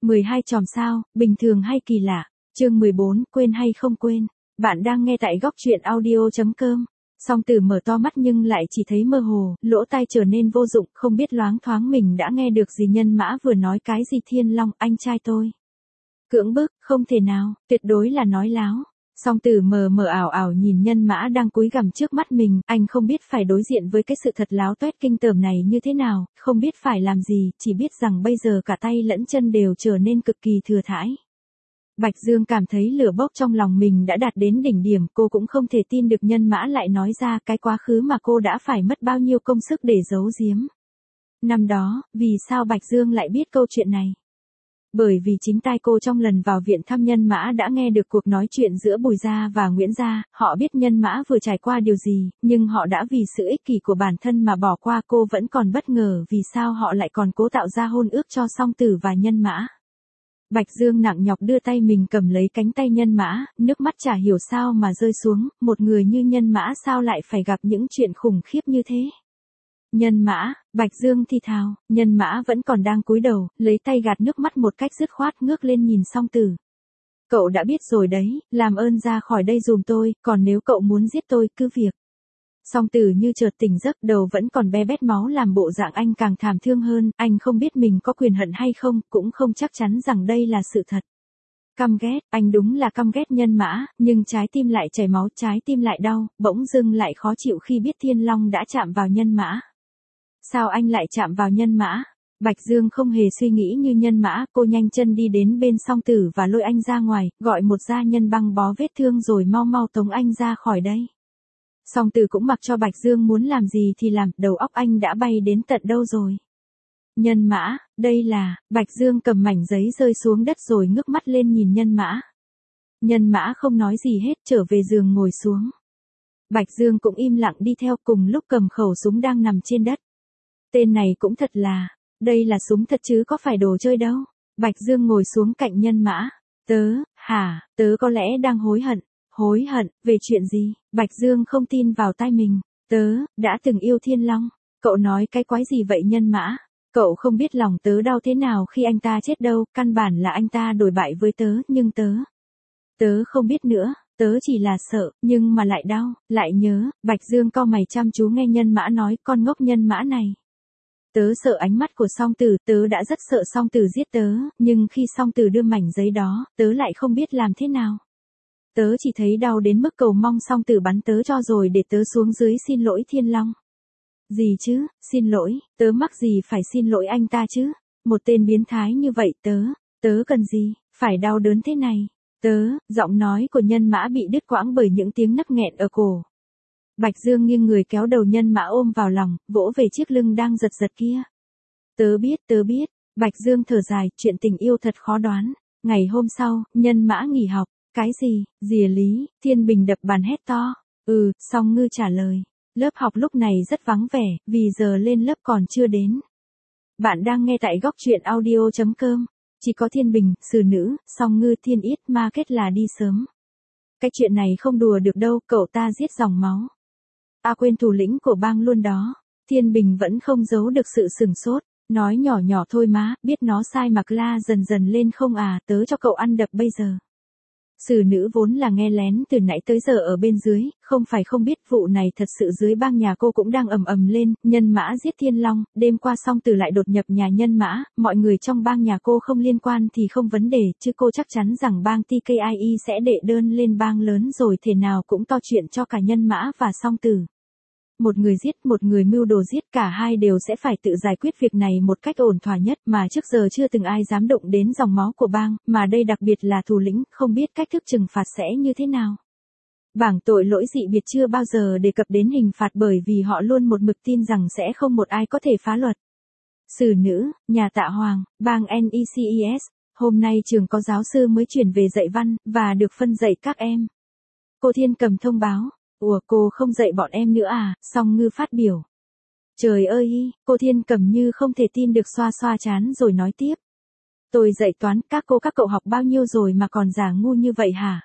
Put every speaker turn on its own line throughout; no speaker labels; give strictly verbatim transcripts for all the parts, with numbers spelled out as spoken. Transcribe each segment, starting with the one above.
mười hai chòm sao, bình thường hay kỳ lạ. Chương mười bốn, quên hay không quên. Bạn đang nghe tại góc truyện audio chấm com. Song Tử mở to mắt nhưng lại chỉ thấy mơ hồ, lỗ tai trở nên vô dụng, không biết loáng thoáng mình đã nghe được gì. Nhân Mã vừa nói cái gì? Thiên Long, anh trai tôi. Cưỡng bức, không thể nào, tuyệt đối là nói láo. Song Tử mờ mờ ảo ảo nhìn Nhân Mã đang cúi gằm trước mắt mình, anh không biết phải đối diện với cái sự thật láo toét kinh tởm này như thế nào, không biết phải làm gì, chỉ biết rằng bây giờ cả tay lẫn chân đều trở nên cực kỳ thừa thãi. Bạch Dương cảm thấy lửa bốc trong lòng mình đã đạt đến đỉnh điểm, cô cũng không thể tin được Nhân Mã lại nói ra cái quá khứ mà cô đã phải mất bao nhiêu công sức để giấu giếm. Năm đó, vì sao Bạch Dương lại biết câu chuyện này? Bởi vì chính tai cô trong lần vào viện thăm Nhân Mã đã nghe được cuộc nói chuyện giữa Bùi Gia và Nguyễn Gia, họ biết Nhân Mã vừa trải qua điều gì, nhưng họ đã vì sự ích kỷ của bản thân mà bỏ qua. Cô vẫn còn bất ngờ vì sao họ lại còn cố tạo ra hôn ước cho Song Tử và Nhân Mã. Bạch Dương nặng nhọc đưa tay mình cầm lấy cánh tay Nhân Mã, nước mắt chả hiểu sao mà rơi xuống, một người như Nhân Mã sao lại phải gặp những chuyện khủng khiếp như thế. Nhân Mã, Bạch Dương thì thào, Nhân Mã vẫn còn đang cúi đầu, lấy tay gạt nước mắt một cách dứt khoát, ngước lên nhìn Song Tử. Cậu đã biết rồi đấy, làm ơn ra khỏi đây giùm tôi, còn nếu cậu muốn giết tôi, cứ việc. Song Tử như chợt tỉnh giấc, đầu vẫn còn be bét máu, làm bộ dạng anh càng thảm thương hơn, anh không biết mình có quyền hận hay không, cũng không chắc chắn rằng đây là sự thật. Căm ghét, anh đúng là căm ghét Nhân Mã, nhưng trái tim lại chảy máu, trái tim lại đau, bỗng dưng lại khó chịu khi biết Thiên Long đã chạm vào Nhân Mã. Sao anh lại chạm vào Nhân Mã? Bạch Dương không hề suy nghĩ như Nhân Mã, cô nhanh chân đi đến bên Song Tử và lôi anh ra ngoài, gọi một gia nhân băng bó vết thương rồi mau mau tống anh ra khỏi đây. Song Tử cũng mặc cho Bạch Dương muốn làm gì thì làm, đầu óc anh đã bay đến tận đâu rồi. Nhân Mã, đây là, Bạch Dương cầm mảnh giấy rơi xuống đất rồi ngước mắt lên nhìn Nhân Mã. Nhân Mã không nói gì hết, trở về giường ngồi xuống. Bạch Dương cũng im lặng đi theo, cùng lúc cầm khẩu súng đang nằm trên đất. Tên này cũng thật là, đây là súng thật chứ có phải đồ chơi đâu. Bạch Dương ngồi xuống cạnh Nhân Mã. Tớ, hả, tớ có lẽ đang hối hận. Hối hận, về chuyện gì? Bạch Dương không tin vào tai mình. Tớ, đã từng yêu Thiên Long. Cậu nói cái quái gì vậy Nhân Mã? Cậu không biết lòng tớ đau thế nào khi anh ta chết đâu, căn bản là anh ta đổi bại với tớ, nhưng tớ... Tớ không biết nữa, tớ chỉ là sợ, nhưng mà lại đau, lại nhớ. Bạch Dương cau mày chăm chú nghe Nhân Mã nói, con ngốc Nhân Mã này. Tớ sợ ánh mắt của Song Tử, tớ đã rất sợ Song Tử giết tớ, nhưng khi Song Tử đưa mảnh giấy đó, tớ lại không biết làm thế nào. Tớ chỉ thấy đau đến mức cầu mong Song Tử bắn tớ cho rồi để tớ xuống dưới xin lỗi Thiên Long. Gì chứ, xin lỗi, tớ mắc gì phải xin lỗi anh ta chứ? Một tên biến thái như vậy tớ, tớ cần gì, phải đau đớn thế này? Tớ, giọng nói của Nhân Mã bị đứt quãng bởi những tiếng nấc nghẹn ở cổ. Bạch Dương nghiêng người kéo đầu Nhân Mã ôm vào lòng, vỗ về chiếc lưng đang giật giật kia. Tớ biết, tớ biết, Bạch Dương thở dài, chuyện tình yêu thật khó đoán. Ngày hôm sau, Nhân Mã nghỉ học. Cái gì? Dìa Lý, Thiên Bình đập bàn hét to. Ừ, Song Ngư trả lời. Lớp học lúc này rất vắng vẻ, vì giờ lên lớp còn chưa đến. Bạn đang nghe tại góc truyện audio chấm com. Chỉ có Thiên Bình, Xử Nữ, Song Ngư, Thiên Yết, Ma Kết là đi sớm. Cái chuyện này không đùa được đâu, cậu ta giết dòng máu. À quên, thủ lĩnh của bang luôn đó. Thiên Bình vẫn không giấu được sự sửng sốt. Nói nhỏ nhỏ thôi má, biết nó sai mà la dần dần lên không à, tớ cho cậu ăn đập bây giờ. Xử Nữ vốn là nghe lén từ nãy tới giờ ở bên dưới, không phải không biết vụ này thật sự dưới bang nhà cô cũng đang ầm ầm lên. Nhân Mã giết Thiên Long, đêm qua Song Tử lại đột nhập nhà Nhân Mã, mọi người trong bang nhà cô không liên quan thì không vấn đề, chứ cô chắc chắn rằng bang tê ca i e sẽ đệ đơn lên bang lớn rồi thể nào cũng to chuyện cho cả Nhân Mã và Song Tử. Một người giết, một người mưu đồ giết, cả hai đều sẽ phải tự giải quyết việc này một cách ổn thỏa nhất, mà trước giờ chưa từng ai dám động đến dòng máu của bang, mà đây đặc biệt là thủ lĩnh, không biết cách thức trừng phạt sẽ như thế nào. Bảng tội lỗi dị biệt chưa bao giờ đề cập đến hình phạt bởi vì họ luôn một mực tin rằng sẽ không một ai có thể phá luật. Xử Nữ, nhà Tạ Hoàng, bang en e xê e ét, hôm nay trường có giáo sư mới chuyển về dạy văn, và được phân dạy các em. Cô Thiên Cầm thông báo. Ủa, cô không dạy bọn em nữa à? Song Ngư phát biểu. Trời ơi, cô Thiên Cầm như không thể tin được, xoa xoa trán rồi nói tiếp. Tôi dạy toán, các cô các cậu học bao nhiêu rồi mà còn giả ngu như vậy hả?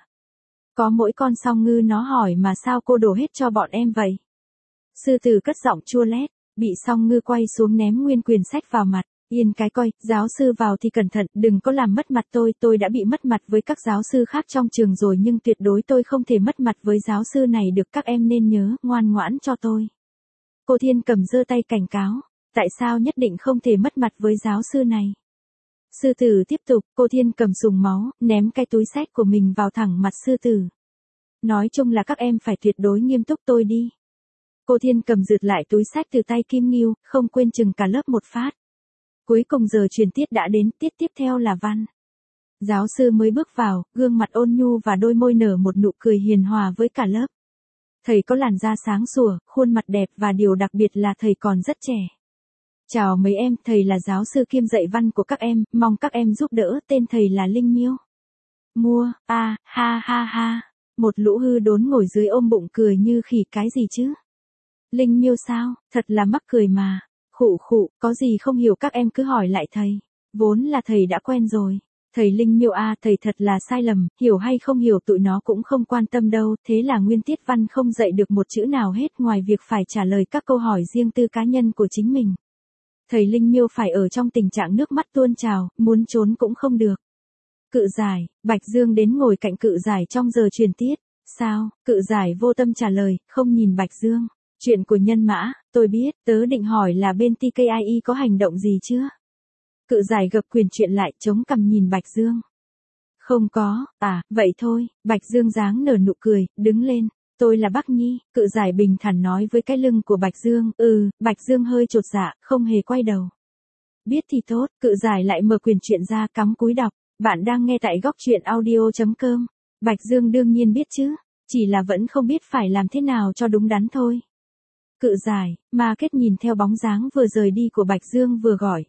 Có mỗi con Song Ngư nó hỏi mà sao cô đổ hết cho bọn em vậy? Sư Tử cất giọng chua lét, bị Song Ngư quay xuống ném nguyên quyển sách vào mặt. Yên cái coi, giáo sư vào thì cẩn thận, đừng có làm mất mặt tôi, tôi đã bị mất mặt với các giáo sư khác trong trường rồi nhưng tuyệt đối tôi không thể mất mặt với giáo sư này được, các em nên nhớ, ngoan ngoãn cho tôi. Cô Thiên Cầm giơ tay cảnh cáo, tại sao nhất định không thể mất mặt với giáo sư này? Sư tử tiếp tục, cô Thiên Cầm sùng máu, ném cái túi xách của mình vào thẳng mặt sư tử. Nói chung là các em phải tuyệt đối nghiêm túc tôi đi. Cô Thiên Cầm rượt lại túi xách từ tay Kim Ngưu, không quên chừng cả lớp một phát. Cuối cùng giờ truyền tiết đã đến, tiết tiếp theo là văn. Giáo sư mới bước vào, gương mặt ôn nhu và đôi môi nở một nụ cười hiền hòa với cả lớp. Thầy có làn da sáng sủa, khuôn mặt đẹp và điều đặc biệt là thầy còn rất trẻ. Chào mấy em, thầy là giáo sư kiêm dạy văn của các em, mong các em giúp đỡ, tên thầy là Linh Miêu. Mua, a, à, ha ha ha. Một lũ hư đốn ngồi dưới ôm bụng cười như khỉ, cái gì chứ? Linh Miêu sao, thật là mắc cười mà. Khụ khụ, có gì không hiểu các em cứ hỏi lại thầy. Vốn là thầy đã quen rồi. Thầy Linh Miêu a, à, thầy thật là sai lầm, hiểu hay không hiểu tụi nó cũng không quan tâm đâu, thế là nguyên tiết văn không dạy được một chữ nào hết ngoài việc phải trả lời các câu hỏi riêng tư cá nhân của chính mình. Thầy Linh Miêu phải ở trong tình trạng nước mắt tuôn trào, muốn trốn cũng không được. Cự giải, Bạch Dương đến ngồi cạnh cự giải trong giờ truyền tiết. Sao? Cự giải vô tâm trả lời, không nhìn Bạch Dương. Chuyện của Nhân Mã, tôi biết, tớ định hỏi là bên tê ca i e có hành động gì chưa? Cự giải gập quyền chuyện lại, chống cằm nhìn Bạch Dương. Không có, à, vậy thôi, Bạch Dương dáng nở nụ cười, đứng lên. Tôi là Bắc Nhi, cự giải bình thản nói với cái lưng của Bạch Dương, ừ, Bạch Dương hơi chột dạ, không hề quay đầu. Biết thì tốt, cự giải lại mở quyền chuyện ra cắm cúi đọc, bạn đang nghe tại góc truyện audio chấm com. Bạch Dương đương nhiên biết chứ, chỉ là vẫn không biết phải làm thế nào cho đúng đắn thôi. Cự giải, mà kết nhìn theo bóng dáng vừa rời đi của Bạch Dương vừa gọi.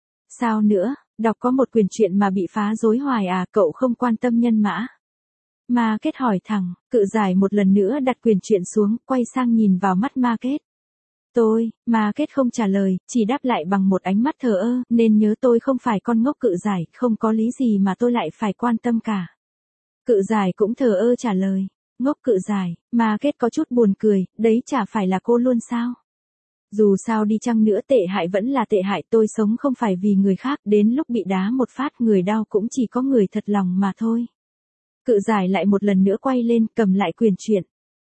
Sao nữa, đọc có một quyền chuyện mà bị phá rối hoài à, cậu không quan tâm Nhân Mã. Ma Kết hỏi thẳng, cự giải một lần nữa đặt quyền chuyện xuống, quay sang nhìn vào mắt Ma Kết. Tôi, Ma Kết không trả lời, chỉ đáp lại bằng một ánh mắt thờ ơ, nên nhớ tôi không phải con ngốc cự giải, không có lý gì mà tôi lại phải quan tâm cả. Cự giải cũng thờ ơ trả lời, ngốc cự giải, Ma Kết có chút buồn cười, đấy chả phải là cô luôn sao? Dù sao đi chăng nữa tệ hại vẫn là tệ hại, tôi sống không phải vì người khác, đến lúc bị đá một phát người đau cũng chỉ có người thật lòng mà thôi. Cự giải lại một lần nữa quay lên, cầm lại quyền chuyện.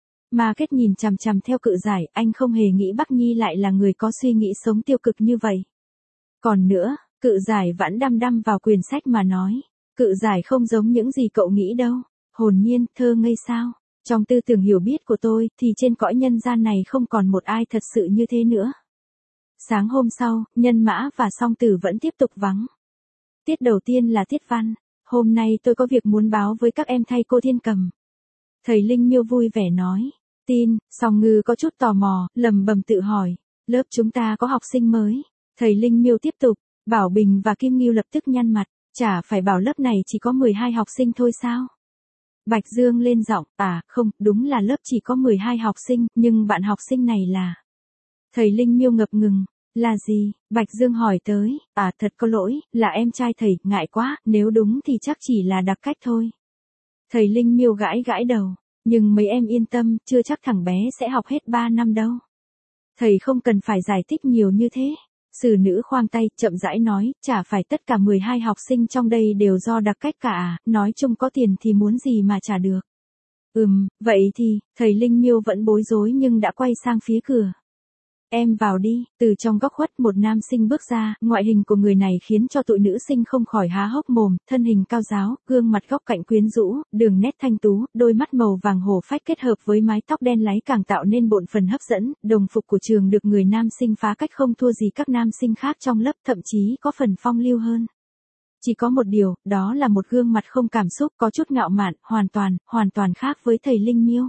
Ma Kết nhìn chằm chằm theo cự giải, anh không hề nghĩ Bắc Nhi lại là người có suy nghĩ sống tiêu cực như vậy. Còn nữa, cự giải vẫn đăm đăm vào quyển sách mà nói. Cự giải không giống những gì cậu nghĩ đâu. Hồn nhiên, thơ ngây sao. Trong tư tưởng hiểu biết của tôi, thì trên cõi nhân gian này không còn một ai thật sự như thế nữa. Sáng hôm sau, Nhân Mã và Song Tử vẫn tiếp tục vắng. Tiết đầu tiên là tiết văn. Hôm nay tôi có việc muốn báo với các em thay cô Thiên Cầm. Thầy Linh Miêu vui vẻ nói. Tin, Song Ngư có chút tò mò, lầm bầm tự hỏi. Lớp chúng ta có học sinh mới. Thầy Linh Miêu tiếp tục. Bảo Bình và Kim Ngưu lập tức nhăn mặt. Chả phải bảo lớp này chỉ có mười hai học sinh thôi sao? Bạch Dương lên giọng, à, không, đúng là lớp chỉ có mười hai học sinh, nhưng bạn học sinh này là... Thầy Linh Miêu ngập ngừng, là gì? Bạch Dương hỏi tới, à, thật có lỗi, là em trai thầy, ngại quá, nếu đúng thì chắc chỉ là đặc cách thôi. Thầy Linh Miêu gãi gãi đầu, nhưng mấy em yên tâm, chưa chắc thằng bé sẽ học hết ba năm đâu. Thầy không cần phải giải thích nhiều như thế. Sử nữ khoang tay, chậm rãi nói, chả phải tất cả mười hai học sinh trong đây đều do đặc cách cả à, nói chung có tiền thì muốn gì mà trả được. Ừm, vậy thì, thầy Linh Miêu vẫn bối rối nhưng đã quay sang phía cửa. Em vào đi, từ trong góc khuất một nam sinh bước ra, ngoại hình của người này khiến cho tụi nữ sinh không khỏi há hốc mồm, thân hình cao ráo, gương mặt góc cạnh quyến rũ, đường nét thanh tú, đôi mắt màu vàng hổ phách kết hợp với mái tóc đen láy càng tạo nên bộn phần hấp dẫn, đồng phục của trường được người nam sinh phá cách không thua gì các nam sinh khác trong lớp, thậm chí có phần phong lưu hơn. Chỉ có một điều, đó là một gương mặt không cảm xúc, có chút ngạo mạn, hoàn toàn, hoàn toàn khác với thầy Linh Miêu.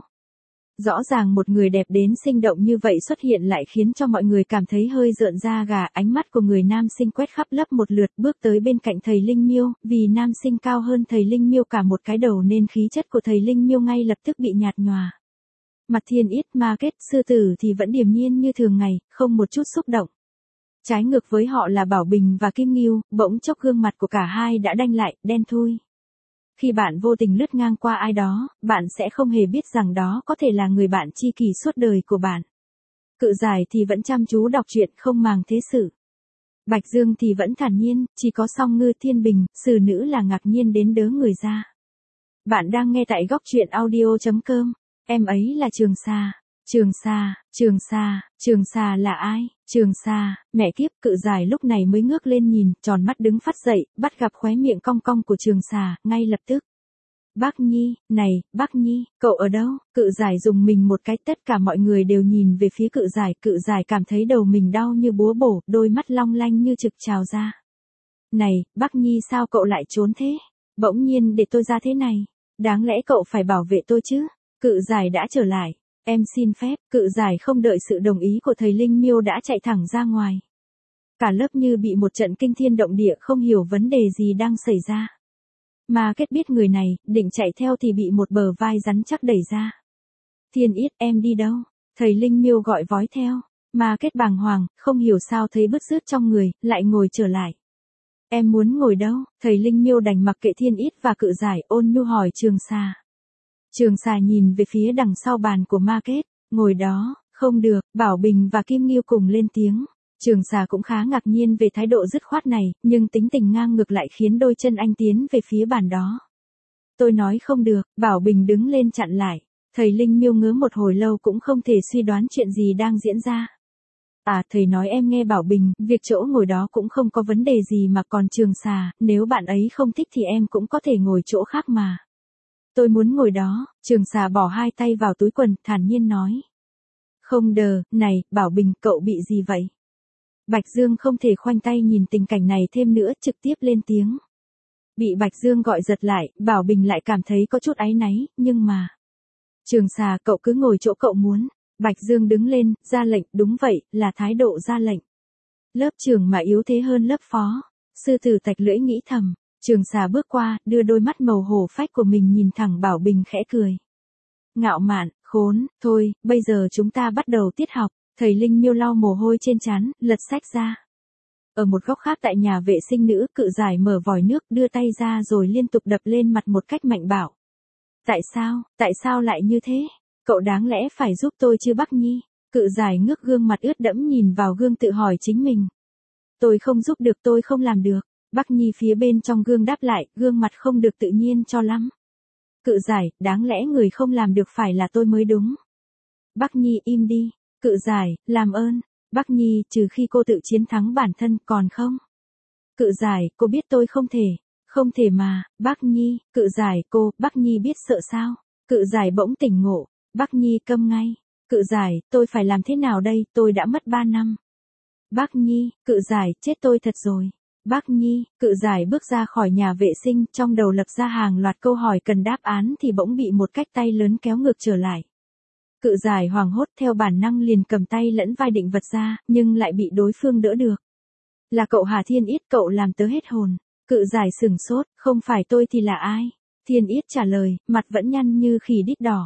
Rõ ràng một người đẹp đến sinh động như vậy xuất hiện lại khiến cho mọi người cảm thấy hơi rợn da gà, ánh mắt của người nam sinh quét khắp lớp một lượt, bước tới bên cạnh thầy Linh Miêu, vì nam sinh cao hơn thầy Linh Miêu cả một cái đầu nên khí chất của thầy Linh Miêu ngay lập tức bị nhạt nhòa. Mặt Thiên Ít, Ma Kết, Sư Tử thì vẫn điềm nhiên như thường ngày, không một chút xúc động. Trái ngược với họ là Bảo Bình và Kim Ngưu, bỗng chốc gương mặt của cả hai đã đanh lại, đen thui. Khi bạn vô tình lướt ngang qua ai đó, bạn sẽ không hề biết rằng đó có thể là người bạn tri kỷ suốt đời của bạn. Cự giải thì vẫn chăm chú đọc truyện không màng thế sự. Bạch Dương thì vẫn thản nhiên, chỉ có Song Ngư Thiên Bình, xử nữ là ngạc nhiên đến đớ người ra. Bạn đang nghe tại góc truyện audio.com, em ấy là Trường Sa. Trường Sa, Trường Sa, Trường Sa là ai? Trường Sa, mẹ kiếp, Cự Giải lúc này mới ngước lên nhìn, tròn mắt đứng phát dậy, bắt gặp khóe miệng cong cong của Trường Sa, ngay lập tức. Bác Nhi, này, bác Nhi, cậu ở đâu? Cự Giải dùng mình một cái, tất cả mọi người đều nhìn về phía Cự Giải, Cự Giải cảm thấy đầu mình đau như búa bổ, đôi mắt long lanh như trực trào ra. Này, bác Nhi sao cậu lại trốn thế? Bỗng nhiên để tôi ra thế này, đáng lẽ cậu phải bảo vệ tôi chứ? Cự Giải đã trở lại, em xin phép. Cự Giải không đợi sự đồng ý của thầy Linh Miêu đã chạy thẳng ra ngoài. Cả lớp như bị một trận kinh thiên động địa, không hiểu vấn đề gì đang xảy ra. Mà Kết biết người này, định chạy theo thì bị một bờ vai rắn chắc đẩy ra. Thiên Yết, em đi đâu? Thầy Linh Miêu gọi vói theo. Mà Kết bàng hoàng, không hiểu sao thấy bứt rứt trong người, lại ngồi trở lại. Em muốn ngồi đâu? Thầy Linh Miêu đành mặc kệ Thiên Yết và Cự Giải, ôn nhu hỏi Trường Sa. Trường Sa nhìn về phía đằng sau bàn của Ma Kết, ngồi đó. Không được, Bảo Bình và Kim Nghiêu cùng lên tiếng. Trường Sa cũng khá ngạc nhiên về thái độ dứt khoát này, nhưng tính tình ngang ngược lại khiến đôi chân anh tiến về phía bàn đó. Tôi nói không được, Bảo Bình đứng lên chặn lại. Thầy Linh Miêu ngớ một hồi lâu cũng không thể suy đoán chuyện gì đang diễn ra. À, thầy nói em nghe Bảo Bình, việc chỗ ngồi đó cũng không có vấn đề gì mà còn Trường Sa, nếu bạn ấy không thích thì em cũng có thể ngồi chỗ khác mà. Tôi muốn ngồi đó. Trường Sa bỏ hai tay vào túi quần, thản nhiên nói. Không đờ, này, Bảo Bình, cậu bị gì vậy? Bạch Dương không thể khoanh tay nhìn tình cảnh này thêm nữa, trực tiếp lên tiếng. Bị Bạch Dương gọi giật lại, Bảo Bình lại cảm thấy có chút áy náy, nhưng mà... Trường Sa, cậu cứ ngồi chỗ cậu muốn. Bạch Dương đứng lên, ra lệnh, đúng vậy, là thái độ ra lệnh. Lớp trưởng mà yếu thế hơn lớp phó. Sư tử tạch lưỡi nghĩ thầm. Trường Sa bước qua, đưa đôi mắt màu hổ phách của mình nhìn thẳng Bảo Bình khẽ cười. Ngạo mạn, khốn, thôi, bây giờ chúng ta bắt đầu tiết học. Thầy Linh Miêu lau mồ hôi trên trán, lật sách ra. Ở một góc khác tại nhà vệ sinh nữ, Cự Giải mở vòi nước, đưa tay ra rồi liên tục đập lên mặt một cách mạnh bạo. Tại sao, tại sao lại như thế? Cậu đáng lẽ phải giúp tôi chứ Bắc Nhi? Cự Giải ngước gương mặt ướt đẫm nhìn vào gương tự hỏi chính mình. Tôi không giúp được, tôi không làm được. Bắc Nhi phía bên trong gương đáp lại, gương mặt không được tự nhiên cho lắm. Cự Giải, đáng lẽ người không làm được phải là tôi mới đúng. Bắc Nhi im đi. Cự Giải, làm ơn. Bắc Nhi, trừ khi cô tự chiến thắng bản thân, còn không? Cự Giải, cô biết tôi không thể. Không thể mà, Bắc Nhi. Cự Giải, cô, Bắc Nhi biết sợ sao? Cự Giải bỗng tỉnh ngộ. Bắc Nhi câm ngay. Cự Giải, tôi phải làm thế nào đây, tôi đã mất ba năm. Bắc Nhi. Cự Giải, chết tôi thật rồi. Bắc Nhi. Cự Giải bước ra khỏi nhà vệ sinh, trong đầu lập ra hàng loạt câu hỏi cần đáp án thì bỗng bị một cách tay lớn kéo ngược trở lại. Cự Giải hoảng hốt theo bản năng liền cầm tay lẫn vai định vật ra, nhưng lại bị đối phương đỡ được. Là cậu hả Thiên Yết, cậu làm tớ hết hồn. Cự Giải sửng sốt, không phải tôi thì là ai? Thiên Yết trả lời, mặt vẫn nhăn như khỉ đít đỏ.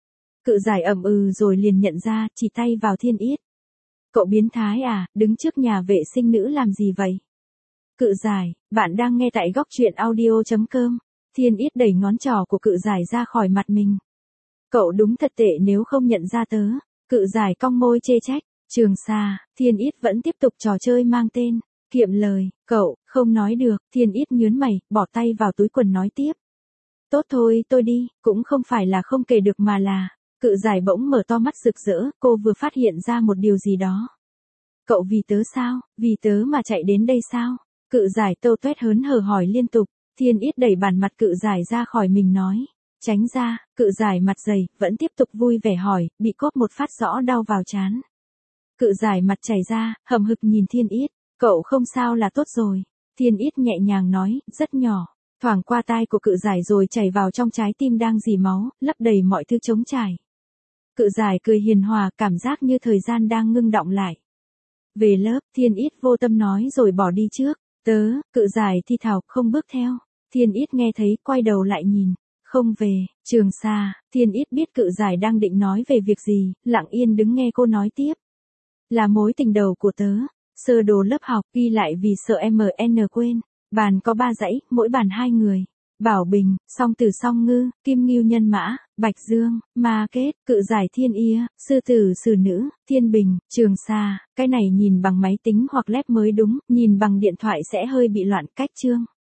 Cự Giải ậm ừ rồi liền nhận ra, chỉ tay vào Thiên Yết. Cậu biến thái à, đứng trước nhà vệ sinh nữ làm gì vậy? Cự Giải, bạn đang nghe tại góc truyện audio.com. Thiên Yết đẩy ngón trỏ của Cự Giải ra khỏi mặt mình. Cậu đúng thật tệ nếu không nhận ra tớ. Cự Giải cong môi chê trách. Trường Sa, Thiên Yết vẫn tiếp tục trò chơi mang tên kiệm lời. Cậu, không nói được. Thiên Yết nhớn mày, bỏ tay vào túi quần nói tiếp. Tốt thôi, tôi đi, cũng không phải là không kể được mà là. Cự Giải bỗng mở to mắt rực rỡ, cô vừa phát hiện ra một điều gì đó. Cậu vì tớ sao, vì tớ mà chạy đến đây sao? Cự Giải tâu tuét hớn hở hỏi liên tục. Thiên Yết đẩy bàn mặt Cự Giải ra khỏi mình nói. Tránh ra. Cự Giải mặt dày, vẫn tiếp tục vui vẻ hỏi, bị cóp một phát rõ đau vào trán. Cự Giải mặt chảy ra, hậm hực nhìn Thiên Yết. Cậu không sao là tốt rồi. Thiên Yết nhẹ nhàng nói, rất nhỏ. Thoảng qua tai của Cự Giải rồi chảy vào trong trái tim đang rỉ máu, lấp đầy mọi thứ trống trải. Cự Giải cười hiền hòa, cảm giác như thời gian đang ngưng đọng lại. Về lớp, Thiên Yết vô tâm nói rồi bỏ đi trước. Tớ, Cự Giải thi thào, không bước theo. Thiên Yết nghe thấy, quay đầu lại nhìn. Không về. Trường Sa, Thiên Yết biết Cự Giải đang định nói về việc gì, lặng yên đứng nghe cô nói tiếp. Là mối tình đầu của tớ. Sơ đồ lớp học, ghi lại vì sợ em en quên. Bàn có ba dãy, mỗi bàn hai người. Bảo Bình, Song Tử Song Ngư, Kim Nghiêu nhân mã, Bạch Dương, Ma Kết, Cự Giải Thiên Yê, Sư Tử Xử Nữ, Thiên Bình, Trường Sa, cái này nhìn bằng máy tính hoặc lép mới đúng, nhìn bằng điện thoại sẽ hơi bị loạn cách chương.